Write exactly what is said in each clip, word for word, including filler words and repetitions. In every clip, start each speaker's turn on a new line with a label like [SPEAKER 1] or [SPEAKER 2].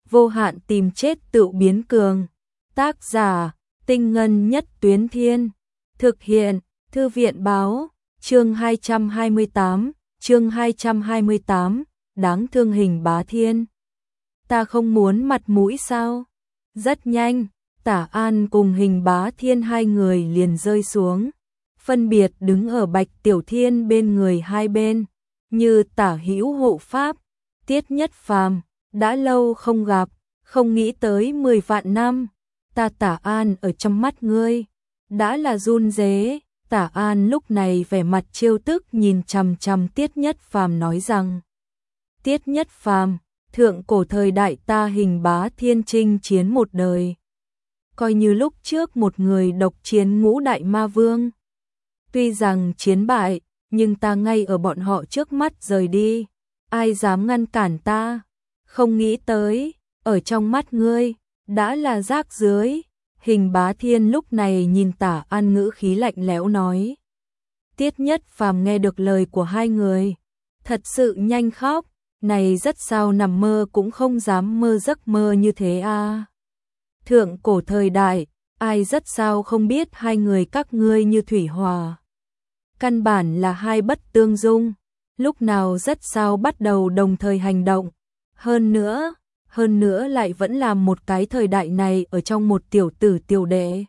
[SPEAKER 1] vô hạn tìm chết tự biến cường. Tác giả, Tinh Ngân Nhất Tuyến Thiên. Thực hiện, Thư viện Báo. Chương hai trăm hai mươi tám, chương hai trăm hai mươi tám, đáng thương Hình Bá Thiên. Ta không muốn mặt mũi sao? Rất nhanh, Tả An cùng Hình Bá Thiên hai người liền rơi xuống, phân biệt đứng ở Bạch Tiểu Thiên bên người hai bên, như tả hữu hộ pháp. Tiết Nhất Phàm, đã lâu không gặp, không nghĩ tới mười vạn năm, ta Tả An ở trong mắt ngươi đã là run rế. Tả An lúc này vẻ mặt trêu tức nhìn chằm chằm Tiết Nhất Phàm nói rằng: Tiết Nhất Phàm, thượng cổ thời đại ta Hình Bá Thiên chinh chiến một đời, coi như lúc trước một người độc chiến ngũ đại ma vương. Tuy rằng chiến bại, nhưng ta ngay ở bọn họ trước mắt rời đi, ai dám ngăn cản ta? Không nghĩ tới, ở trong mắt ngươi, đã là rác rưởi. Hình Bá Thiên lúc này nhìn Tả An ngữ khí lạnh lẽo nói. Tiết Nhất Phàm nghe được lời của hai người, thật sự nhanh khóc, này rất sao nằm mơ cũng không dám mơ giấc mơ như thế à. Thượng cổ thời đại, ai rất sao không biết hai người các ngươi như thủy hòa. Căn bản là hai bất tương dung, lúc nào rất sao bắt đầu đồng thời hành động. Hơn nữa, hơn nữa lại vẫn làm một cái thời đại này ở trong một tiểu tử tiểu đệ.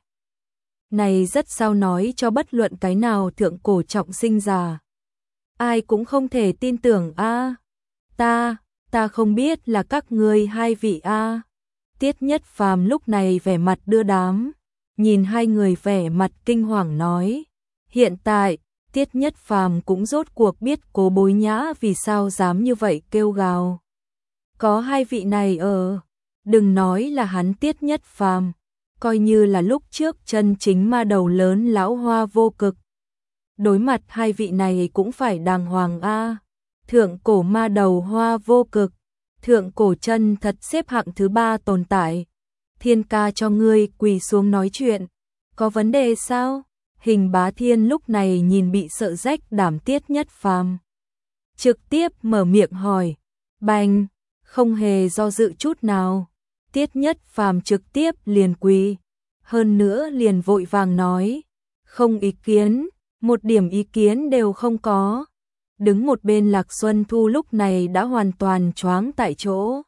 [SPEAKER 1] Này rất sao nói cho bất luận cái nào thượng cổ trọng sinh già. Ai cũng không thể tin tưởng a. À. Ta, ta không biết là các ngươi hai vị a. À. Tiết Nhất Phàm lúc này vẻ mặt đưa đám, nhìn hai người vẻ mặt kinh hoàng nói. Hiện tại, Tiết Nhất Phàm cũng rốt cuộc biết Cố Bối Nhã vì sao dám như vậy kêu gào. Có hai vị này ở, đừng nói là hắn Tiết Nhất Phàm, coi như là lúc trước chân chính ma đầu lớn lão Hoa Vô Cực. Đối mặt hai vị này cũng phải đàng hoàng a. À. Thượng cổ ma đầu Hoa Vô Cực, thượng cổ chân thật xếp hạng thứ ba tồn tại. Thiên ca cho ngươi quỳ xuống nói chuyện, có vấn đề sao? Hình Bá Thiên lúc này nhìn bị sợ rách đảm Tiết Nhất Phàm, trực tiếp mở miệng hỏi. Bành, không hề do dự chút nào, Tiết Nhất Phàm trực tiếp liền quỳ, hơn nữa liền vội vàng nói, không ý kiến, một điểm ý kiến đều không có. Đứng một bên Lạc Xuân Thu lúc này đã hoàn toàn choáng tại chỗ.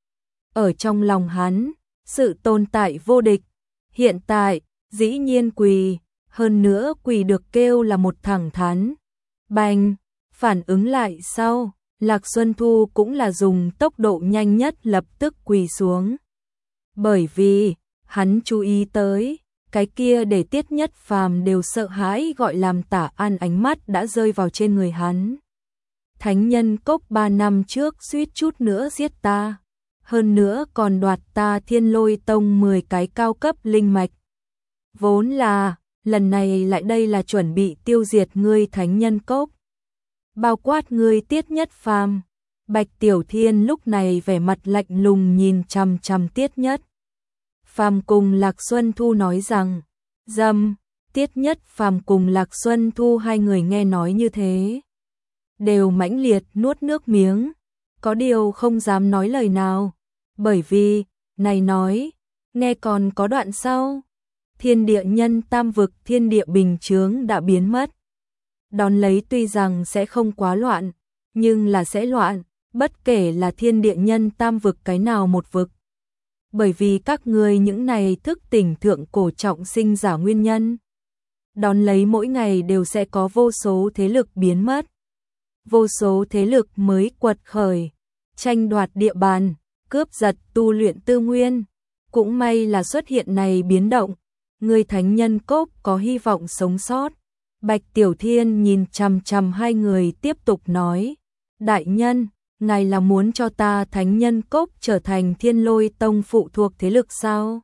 [SPEAKER 1] Ở trong lòng hắn, sự tồn tại vô địch, hiện tại, dĩ nhiên quỳ, hơn nữa quỳ được kêu là một thẳng thắn. Bành, phản ứng lại sau, Lạc Xuân Thu cũng là dùng tốc độ nhanh nhất lập tức quỳ xuống. Bởi vì, hắn chú ý tới, cái kia để Tiết Nhất Phàm đều sợ hãi gọi làm Tả An ánh mắt đã rơi vào trên người hắn. Thánh nhân cốc ba năm trước suýt chút nữa giết ta, hơn nữa còn đoạt ta Thiên Lôi Tông mười cái cao cấp linh mạch. Vốn là, lần này lại đây là chuẩn bị tiêu diệt ngươi thánh nhân cốc. Bao quát ngươi Tiết Nhất Phàm. Bạch Tiểu Thiên lúc này vẻ mặt lạnh lùng nhìn chằm chằm Tiết Nhất Phàm cùng Lạc Xuân Thu nói rằng, dâm. Tiết Nhất Phàm cùng Lạc Xuân Thu hai người nghe nói như thế, đều mãnh liệt nuốt nước miếng, có điều không dám nói lời nào, bởi vì, này nói, nghe còn có đoạn sau, thiên địa nhân tam vực thiên địa bình chướng đã biến mất. Đón lấy tuy rằng sẽ không quá loạn, nhưng là sẽ loạn, bất kể là thiên địa nhân tam vực cái nào một vực. Bởi vì các ngươi những này thức tỉnh thượng cổ trọng sinh giả nguyên nhân. Đón lấy mỗi ngày đều sẽ có vô số thế lực biến mất. Vô số thế lực mới quật khởi, tranh đoạt địa bàn, cướp giật tu luyện tư nguyên. Cũng may là xuất hiện này biến động, người thánh nhân cốc có hy vọng sống sót. Bạch Tiểu Thiên nhìn chằm chằm hai người tiếp tục nói, đại nhân, ngài là muốn cho ta thánh nhân cốc trở thành Thiên Lôi Tông phụ thuộc thế lực sao?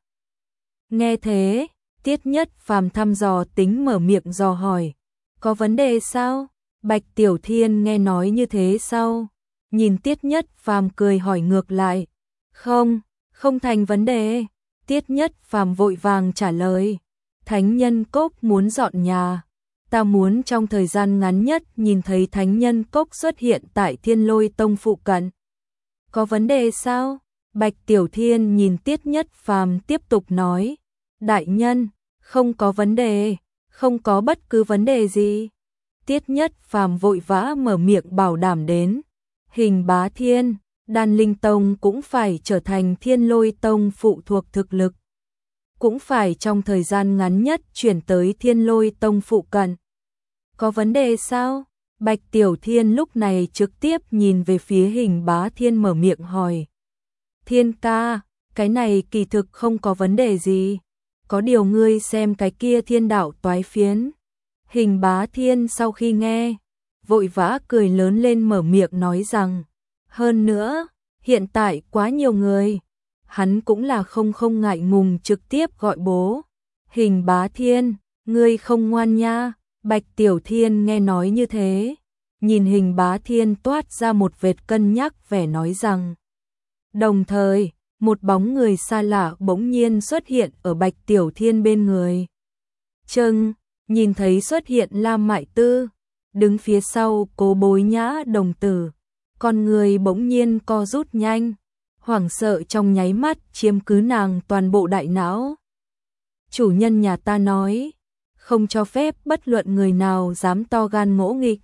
[SPEAKER 1] Nghe thế, Tiết Nhất Phàm thăm dò tính mở miệng dò hỏi, có vấn đề sao? Bạch Tiểu Thiên nghe nói như thế sau, nhìn Tiết Nhất Phàm cười hỏi ngược lại, không, không thành vấn đề. Tiết Nhất Phàm vội vàng trả lời, thánh nhân cốc muốn dọn nhà. Ta muốn trong thời gian ngắn nhất nhìn thấy thánh nhân cốc xuất hiện tại Thiên Lôi Tông phụ cận. Có vấn đề sao? Bạch Tiểu Thiên nhìn Tiết Nhất Phàm tiếp tục nói, đại nhân, không có vấn đề, không có bất cứ vấn đề gì. Tiết Nhất Phàm vội vã mở miệng bảo đảm đến, Hình Bá Thiên, Đan Linh Tông cũng phải trở thành Thiên Lôi Tông phụ thuộc thực lực, cũng phải trong thời gian ngắn nhất chuyển tới Thiên Lôi Tông phụ cận. Có vấn đề sao? Bạch Tiểu Thiên lúc này trực tiếp nhìn về phía Hình Bá Thiên mở miệng hỏi. Thiên ca, cái này kỳ thực không có vấn đề gì. Có điều ngươi xem cái kia thiên đạo toái phiến. Hình Bá Thiên sau khi nghe, vội vã cười lớn lên mở miệng nói rằng, hơn nữa, hiện tại quá nhiều người. Hắn cũng là không không ngại ngùng trực tiếp gọi bố. Hình Bá Thiên, ngươi không ngoan nha. Bạch Tiểu Thiên nghe nói như thế, nhìn Hình Bá Thiên toát ra một vệt cân nhắc vẻ nói rằng. Đồng thời, một bóng người xa lạ bỗng nhiên xuất hiện ở Bạch Tiểu Thiên bên người. Chừng, nhìn thấy xuất hiện Lam Mại Tư, đứng phía sau Cố Bối Nhã đồng tử, con người bỗng nhiên co rút nhanh, hoảng sợ trong nháy mắt chiếm cứ nàng toàn bộ đại não. Chủ nhân nhà ta nói, không cho phép bất luận người nào dám to gan ngỗ nghịch.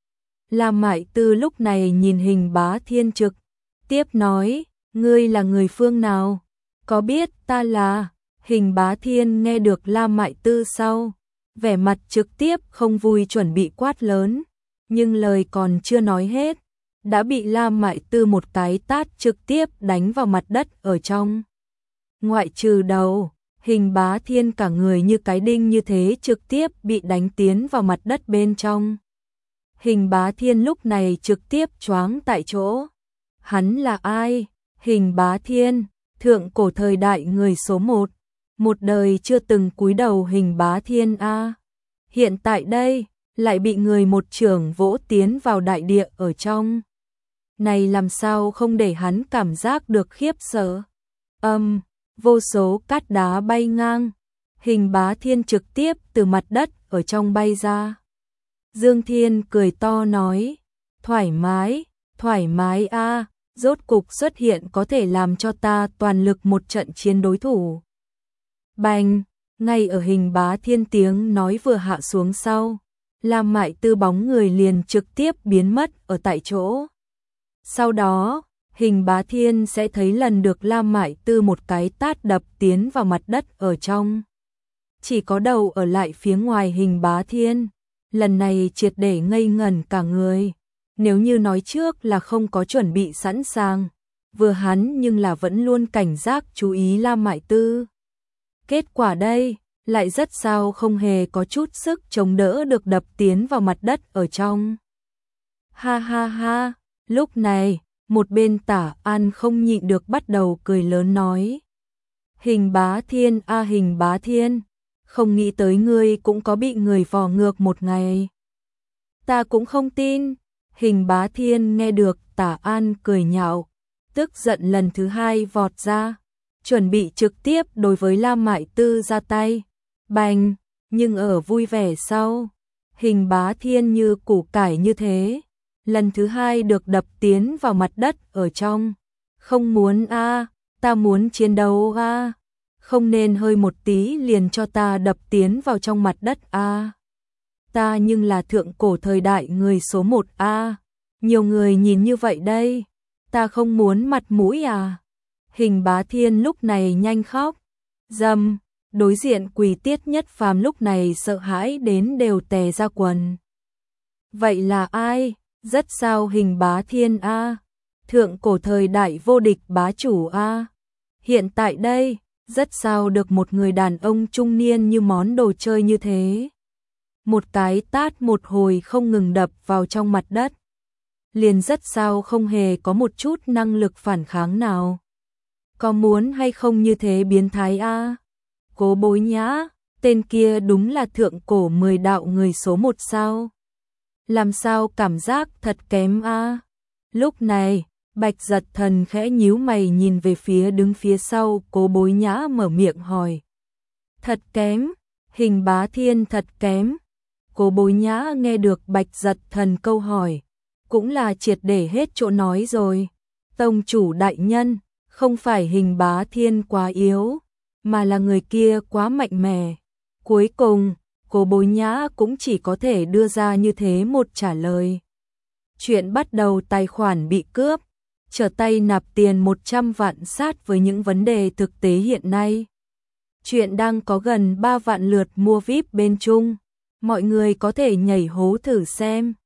[SPEAKER 1] Lam Mại Tư lúc này nhìn Hình Bá Thiên trực tiếp nói, ngươi là người phương nào? Có biết ta là? Hình Bá Thiên nghe được Lam Mại Tư sau, vẻ mặt trực tiếp không vui chuẩn bị quát lớn, nhưng lời còn chưa nói hết, đã bị Lam Mại Tư một cái tát trực tiếp đánh vào mặt đất ở trong. Ngoại trừ đầu, Hình Bá Thiên cả người như cái đinh như thế trực tiếp bị đánh tiến vào mặt đất bên trong. Hình Bá Thiên lúc này trực tiếp choáng tại chỗ. Hắn là ai? Hình Bá Thiên, thượng cổ thời đại người số một, một đời chưa từng cúi đầu Hình Bá Thiên a. Hiện tại đây, lại bị người một chưởng vỗ tiến vào đại địa ở trong. Này làm sao không để hắn cảm giác được khiếp sợ. Âm, um, vô số cát đá bay ngang, Hình Bá Thiên trực tiếp từ mặt đất ở trong bay ra. Dương Thiên cười to nói, thoải mái, thoải mái a, rốt cục xuất hiện có thể làm cho ta toàn lực một trận chiến đối thủ. Bành, ngay ở Hình Bá Thiên tiếng nói vừa hạ xuống sau, Lam Mại Tư bóng người liền trực tiếp biến mất ở tại chỗ. Sau đó, Hình Bá Thiên sẽ thấy lần được Lam Mại Tư một cái tát đập tiến vào mặt đất ở trong. Chỉ có đầu ở lại phía ngoài Hình Bá Thiên, lần này triệt để ngây ngẩn cả người. Nếu như nói trước là không có chuẩn bị sẵn sàng, vừa hắn nhưng là vẫn luôn cảnh giác chú ý Lam Mại Tư. Kết quả đây, lại rất sao không hề có chút sức chống đỡ được đập tiến vào mặt đất ở trong. Ha ha ha, lúc này, một bên Tả An không nhịn được bắt đầu cười lớn nói. Hình Bá Thiên a à, Hình Bá Thiên, không nghĩ tới ngươi cũng có bị người vò ngược một ngày. Ta cũng không tin. Hình Bá Thiên nghe được Tả An cười nhạo, tức giận lần thứ hai vọt ra, chuẩn bị trực tiếp đối với Lam Mại Tư ra tay. Bành, nhưng ở vui vẻ sau, Hình Bá Thiên như củ cải như thế, lần thứ hai được đập tiến vào mặt đất ở trong. Không muốn a, à, ta muốn chiến đấu a, à. Không nên hơi một tí liền cho ta đập tiến vào trong mặt đất a. À. Ta nhưng là thượng cổ thời đại người số một a, à. Nhiều người nhìn như vậy đây, ta không muốn mặt mũi à. Hình Bá Thiên lúc này nhanh khóc. Dầm, đối diện Quỳ Tiết Nhất Phàm lúc này sợ hãi đến đều tè ra quần. Vậy là ai? Rất sao Hình Bá Thiên a, à. Thượng cổ thời đại vô địch bá chủ a. À. Hiện tại đây, rất sao được một người đàn ông trung niên như món đồ chơi như thế. Một cái tát một hồi không ngừng đập vào trong mặt đất. Liền rất sao không hề có một chút năng lực phản kháng nào. Có muốn hay không như thế biến thái a? À? Cố Bối Nhã, tên kia đúng là thượng cổ mười đạo người số một sao? Làm sao cảm giác thật kém a? À? Lúc này, Bạch Giật Thần khẽ nhíu mày nhìn về phía đứng phía sau Cố Bối Nhã mở miệng hỏi. Thật kém, Hình Bá Thiên thật kém. Cố Bối Nhã nghe được Bạch Giật Thần câu hỏi, cũng là triệt để hết chỗ nói rồi. Tông chủ đại nhân, Không phải Hình Bá Thiên quá yếu, mà là người kia quá mạnh mẽ. Cuối cùng, Cố Bối Nhã cũng chỉ có thể đưa ra như thế một trả lời. Chuyện bắt đầu tài khoản bị cướp, trở tay nạp tiền một trăm vạn sát với những vấn đề thực tế hiện nay. Chuyện đang có gần ba vạn lượt mua vi ai pi bên Trung, mọi người có thể nhảy hố thử xem.